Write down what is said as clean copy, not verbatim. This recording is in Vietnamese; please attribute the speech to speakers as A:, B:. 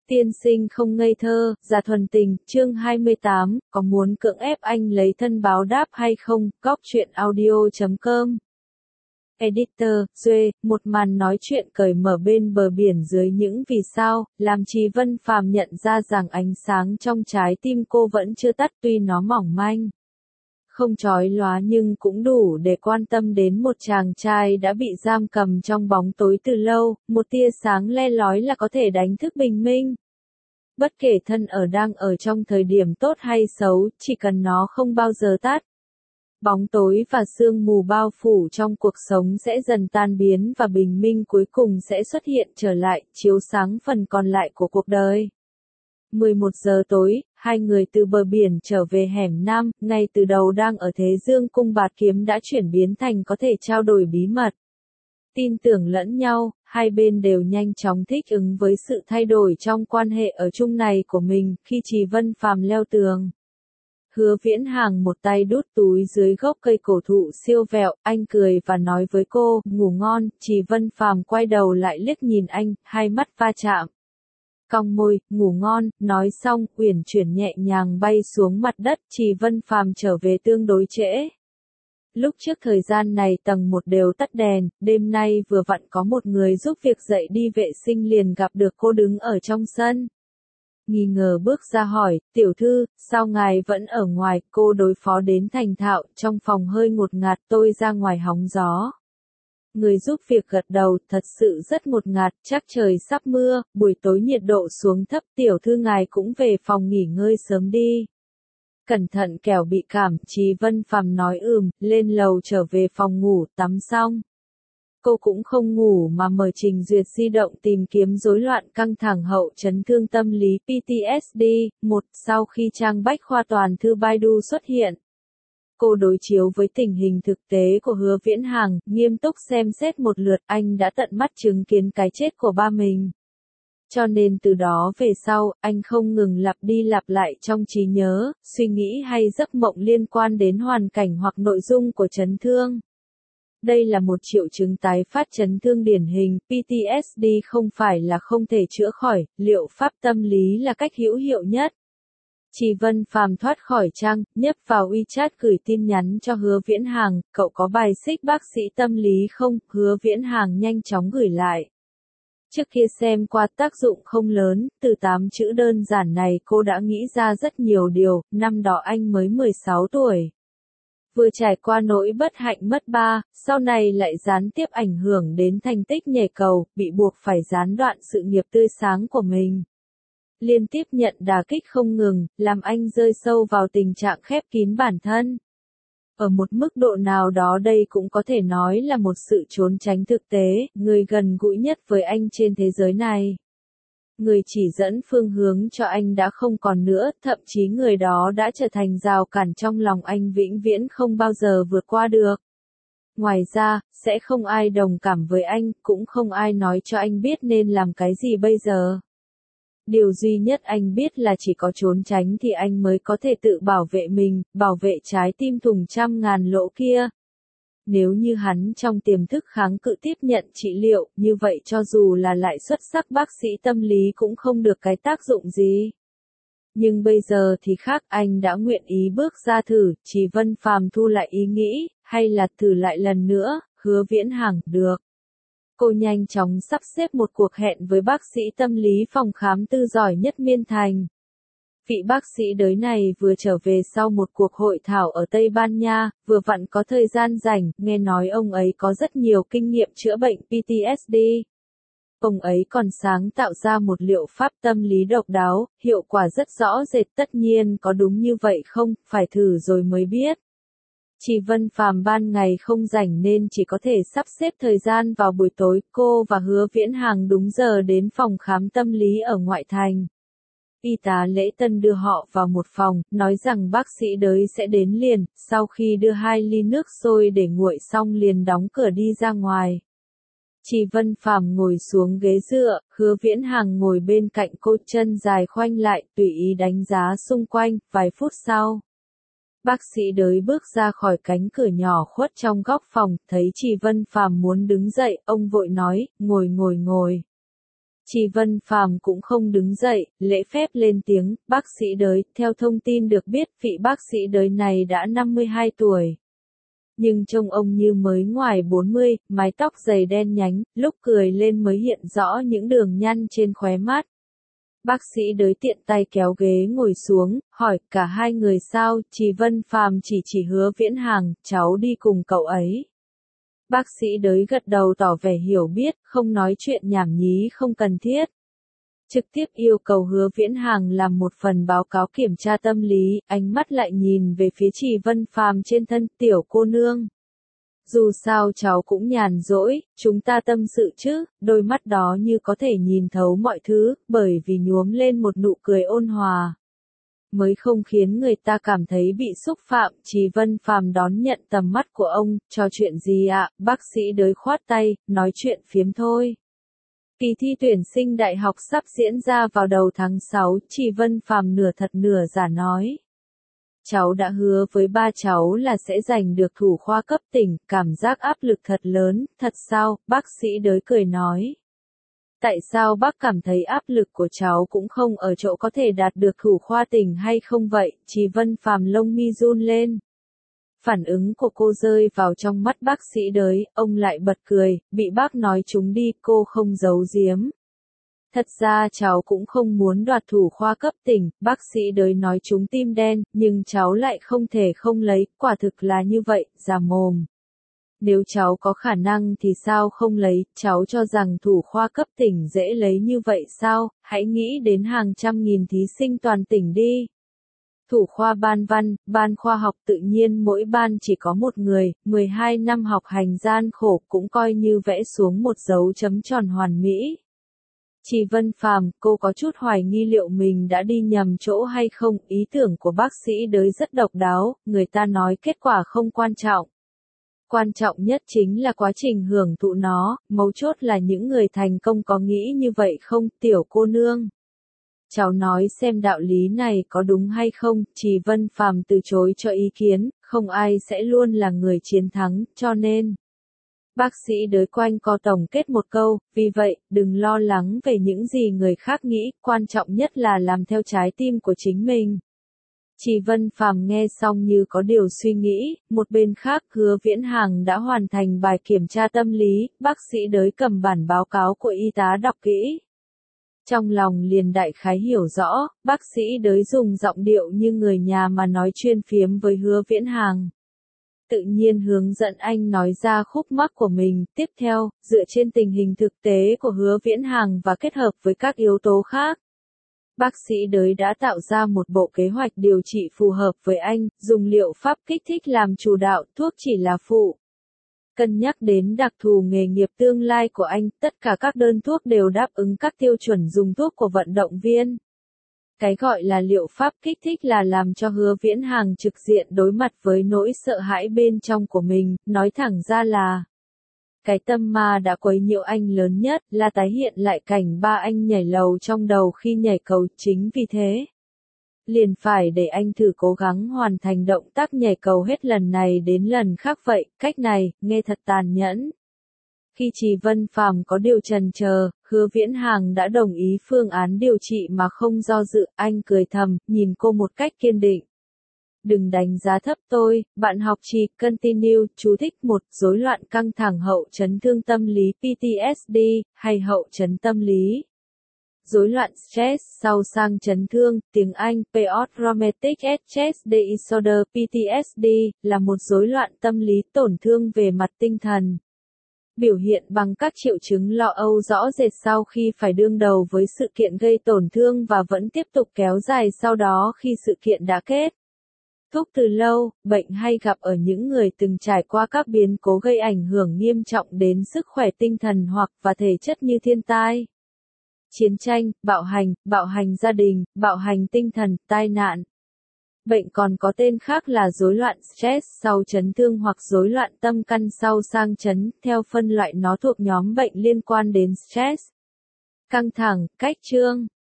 A: Tiên sinh không ngây thơ, già thuần tình, chương 28, có muốn cưỡng ép anh lấy thân báo đáp hay không, góc truyện audio.com. Editor, Duê, một màn nói chuyện cởi mở bên bờ biển dưới những vì sao, làm Trì Vân Phàm nhận ra rằng ánh sáng trong trái tim cô vẫn chưa tắt tuy nó mỏng manh. Không chói lóa nhưng cũng đủ để quan tâm đến một chàng trai đã bị giam cầm trong bóng tối từ lâu, một tia sáng le lói là có thể đánh thức bình minh. Bất kể thân đang ở trong thời điểm tốt hay xấu, chỉ cần nó không bao giờ tắt. Bóng tối và sương mù bao phủ trong cuộc sống sẽ dần tan biến và bình minh cuối cùng sẽ xuất hiện trở lại, chiếu sáng phần còn lại của cuộc đời. 11 giờ tối, hai người từ bờ biển trở về hẻm Nam, ngay từ đầu đang ở thế dương cung bạt kiếm đã chuyển biến thành có thể trao đổi bí mật. Tin tưởng lẫn nhau, hai bên đều nhanh chóng thích ứng với sự thay đổi trong quan hệ ở chung này của mình, khi Trì Vân Phàm leo tường. Hứa Viễn Hàng một tay đút túi dưới gốc cây cổ thụ siêu vẹo, anh cười và nói với cô, ngủ ngon, Trì Vân Phàm quay đầu lại liếc nhìn anh, hai mắt va chạm. Cong môi, ngủ ngon, nói xong, uyển chuyển nhẹ nhàng bay xuống mặt đất, Trì Vân Phàm trở về tương đối trễ. Lúc trước thời gian này tầng 1 đều tắt đèn, đêm nay vừa vặn có một người giúp việc dậy đi vệ sinh liền gặp được cô đứng ở trong sân. Nghi ngờ bước ra hỏi, tiểu thư, sao ngài vẫn ở ngoài, cô đối phó đến thành thạo, trong phòng hơi ngột ngạt tôi ra ngoài hóng gió. Người giúp việc gật đầu, thật sự rất ngột ngạt, chắc trời sắp mưa, buổi tối nhiệt độ xuống thấp, tiểu thư ngài cũng về phòng nghỉ ngơi sớm đi. Cẩn thận kẻo bị cảm, Trì Vân Phàm nói lên lầu trở về phòng ngủ, tắm xong. Cô cũng không ngủ mà mở trình duyệt di động tìm kiếm rối loạn căng thẳng hậu chấn thương tâm lý PTSD, sau khi trang bách khoa toàn thư Baidu xuất hiện. Cô đối chiếu với tình hình thực tế của Hứa Viễn Hàng, nghiêm túc xem xét một lượt, anh đã tận mắt chứng kiến cái chết của ba mình. Cho nên từ đó về sau, anh không ngừng lặp đi lặp lại trong trí nhớ, suy nghĩ hay giấc mộng liên quan đến hoàn cảnh hoặc nội dung của chấn thương. Đây là một triệu chứng tái phát chấn thương điển hình, PTSD không phải là không thể chữa khỏi, liệu pháp tâm lý là cách hữu hiệu nhất. Trì Vân Phàm thoát khỏi trang, nhấp vào WeChat gửi tin nhắn cho Hứa Viễn Hàng, cậu có bài xích bác sĩ tâm lý không? Hứa Viễn Hàng nhanh chóng gửi lại. Trước kia xem qua tác dụng không lớn, từ 8 chữ đơn giản này cô đã nghĩ ra rất nhiều điều, năm đó anh mới 16 tuổi. Vừa trải qua nỗi bất hạnh mất ba, sau này lại gián tiếp ảnh hưởng đến thành tích nhảy cầu, bị buộc phải gián đoạn sự nghiệp tươi sáng của mình. Liên tiếp nhận đả kích không ngừng, làm anh rơi sâu vào tình trạng khép kín bản thân. Ở một mức độ nào đó đây cũng có thể nói là một sự trốn tránh thực tế, người gần gũi nhất với anh trên thế giới này. Người chỉ dẫn phương hướng cho anh đã không còn nữa, thậm chí người đó đã trở thành rào cản trong lòng anh vĩnh viễn không bao giờ vượt qua được. Ngoài ra, sẽ không ai đồng cảm với anh, cũng không ai nói cho anh biết nên làm cái gì bây giờ. Điều duy nhất anh biết là chỉ có trốn tránh thì anh mới có thể tự bảo vệ mình, bảo vệ trái tim thùng trăm ngàn lỗ kia. Nếu như hắn trong tiềm thức kháng cự tiếp nhận trị liệu, như vậy cho dù là lại xuất sắc bác sĩ tâm lý cũng không được cái tác dụng gì. Nhưng bây giờ thì khác, anh đã nguyện ý bước ra thử, Trì Vân Phàm thu lại ý nghĩ, hay là thử lại lần nữa, Hứa Viễn Hàng, được. Cô nhanh chóng sắp xếp một cuộc hẹn với bác sĩ tâm lý phòng khám tư giỏi nhất Miên Thành. Vị bác sĩ đới này vừa trở về sau một cuộc hội thảo ở Tây Ban Nha, vừa vặn có thời gian rảnh, nghe nói ông ấy có rất nhiều kinh nghiệm chữa bệnh PTSD. Ông ấy còn sáng tạo ra một liệu pháp tâm lý độc đáo, hiệu quả rất rõ rệt, tất nhiên có đúng như vậy không, phải thử rồi mới biết. Trì Vân Phàm ban ngày không rảnh nên chỉ có thể sắp xếp thời gian vào buổi tối, cô và Hứa Viễn Hàng đúng giờ đến phòng khám tâm lý ở ngoại thành. Y tá lễ tân đưa họ vào một phòng, nói rằng bác sĩ đới sẽ đến liền, sau khi đưa 2 ly nước sôi để nguội xong liền đóng cửa đi ra ngoài. Trì Vân Phàm ngồi xuống ghế dựa, Hứa Viễn Hàng ngồi bên cạnh cô, chân dài khoanh lại, tùy ý đánh giá xung quanh, vài phút sau. Bác sĩ đới bước ra khỏi cánh cửa nhỏ khuất trong góc phòng, thấy Trì Vân Phàm muốn đứng dậy, ông vội nói, ngồi. Chỉ Vân Phàm cũng không đứng dậy, lễ phép lên tiếng, bác sĩ Đới, theo thông tin được biết vị bác sĩ Đới này đã 52 tuổi. Nhưng trông ông như mới ngoài 40, mái tóc dày đen nhánh, lúc cười lên mới hiện rõ những đường nhăn trên khóe mắt. Bác sĩ Đới tiện tay kéo ghế ngồi xuống, hỏi cả hai người sao, Chỉ Vân Phàm chỉ Hứa Viễn Hàng, cháu đi cùng cậu ấy. Bác sĩ Đới gật đầu tỏ vẻ hiểu biết, không nói chuyện nhảm nhí không cần thiết. Trực tiếp yêu cầu Hứa Viễn Hàng làm một phần báo cáo kiểm tra tâm lý, ánh mắt lại nhìn về phía Chỉ Vân Phàm trên thân, tiểu cô nương. Dù sao cháu cũng nhàn rỗi, chúng ta tâm sự chứ, đôi mắt đó như có thể nhìn thấu mọi thứ, bởi vì nhuốm lên một nụ cười ôn hòa. Mới không khiến người ta cảm thấy bị xúc phạm, Chỉ Vân Phàm đón nhận tầm mắt của ông, trò chuyện gì ạ, bác sĩ Đới khoát tay, nói chuyện phiếm thôi. Kỳ thi tuyển sinh đại học sắp diễn ra vào đầu tháng 6, Chỉ Vân Phàm nửa thật nửa giả nói. Cháu đã hứa với ba cháu là sẽ giành được thủ khoa cấp tỉnh, cảm giác áp lực thật lớn, thật sao, bác sĩ Đới cười nói. Tại sao bác cảm thấy áp lực của cháu cũng không ở chỗ có thể đạt được thủ khoa tỉnh hay không vậy, Chỉ Vân Phàm lông mi run lên. Phản ứng của cô rơi vào trong mắt bác sĩ Đới, ông lại bật cười, bị bác nói trúng đi, cô không giấu giếm. Thật ra cháu cũng không muốn đoạt thủ khoa cấp tỉnh, bác sĩ Đới nói trúng tim đen, nhưng cháu lại không thể không lấy, quả thực là như vậy, già mồm. Nếu cháu có khả năng thì sao không lấy, cháu cho rằng thủ khoa cấp tỉnh dễ lấy như vậy sao, hãy nghĩ đến hàng trăm nghìn thí sinh toàn tỉnh đi. Thủ khoa ban văn, ban khoa học tự nhiên mỗi ban chỉ có một người, 12 năm học hành gian khổ cũng coi như vẽ xuống một dấu chấm tròn hoàn mỹ. Chỉ Vân Phàm, cô có chút hoài nghi liệu mình đã đi nhầm chỗ hay không, ý tưởng của bác sĩ Đới rất độc đáo, người ta nói kết quả không quan trọng. Quan trọng nhất chính là quá trình hưởng thụ nó, mấu chốt là những người thành công có nghĩ như vậy không, tiểu cô nương. Cháu nói xem đạo lý này có đúng hay không, Chỉ Vân Phàm từ chối cho ý kiến, không ai sẽ luôn là người chiến thắng, cho nên. Bác sĩ Đới quanh co tổng kết một câu, vì vậy, đừng lo lắng về những gì người khác nghĩ, quan trọng nhất là làm theo trái tim của chính mình. Chỉ Vân Phàm nghe xong như có điều suy nghĩ, một bên khác Hứa Viễn Hàng đã hoàn thành bài kiểm tra tâm lý, bác sĩ Đới cầm bản báo cáo của y tá đọc kỹ. Trong lòng liền đại khái hiểu rõ, bác sĩ Đới dùng giọng điệu như người nhà mà nói chuyên phiếm với Hứa Viễn Hàng. Tự nhiên hướng dẫn anh nói ra khúc mắc của mình, tiếp theo, dựa trên tình hình thực tế của Hứa Viễn Hàng và kết hợp với các yếu tố khác. Bác sĩ Đới đã tạo ra một bộ kế hoạch điều trị phù hợp với anh, dùng liệu pháp kích thích làm chủ đạo, thuốc chỉ là phụ. Cân nhắc đến đặc thù nghề nghiệp tương lai của anh, tất cả các đơn thuốc đều đáp ứng các tiêu chuẩn dùng thuốc của vận động viên. Cái gọi là liệu pháp kích thích là làm cho Hứa Viễn Hàng trực diện đối mặt với nỗi sợ hãi bên trong của mình, nói thẳng ra là cái tâm ma đã quấy nhiễu anh lớn nhất là tái hiện lại cảnh ba anh nhảy lầu trong đầu khi nhảy cầu, chính vì thế. Liền phải để anh thử cố gắng hoàn thành động tác nhảy cầu hết lần này đến lần khác vậy, cách này, nghe thật tàn nhẫn. Khi Chỉ Vân Phàm có điều chần chờ, Hứa Viễn Hàng đã đồng ý phương án điều trị mà không do dự, anh cười thầm, nhìn cô một cách kiên định. Đừng đánh giá thấp tôi, bạn học trì, continue, chú thích 1, rối loạn căng thẳng hậu chấn thương tâm lý PTSD, hay hậu chấn tâm lý. Rối loạn stress sau sang chấn thương, tiếng Anh, Post-Traumatic Stress Disorder PTSD, là một rối loạn tâm lý tổn thương về mặt tinh thần. Biểu hiện bằng các triệu chứng lo âu rõ rệt sau khi phải đương đầu với sự kiện gây tổn thương và vẫn tiếp tục kéo dài sau đó khi sự kiện đã kết thúc từ lâu, bệnh hay gặp ở những người từng trải qua các biến cố gây ảnh hưởng nghiêm trọng đến sức khỏe tinh thần hoặc và thể chất như thiên tai, chiến tranh, bạo hành gia đình, bạo hành tinh thần, tai nạn. Bệnh còn có tên khác là rối loạn stress sau chấn thương hoặc rối loạn tâm căn sau sang chấn, theo phân loại nó thuộc nhóm bệnh liên quan đến stress, căng thẳng, cách chương.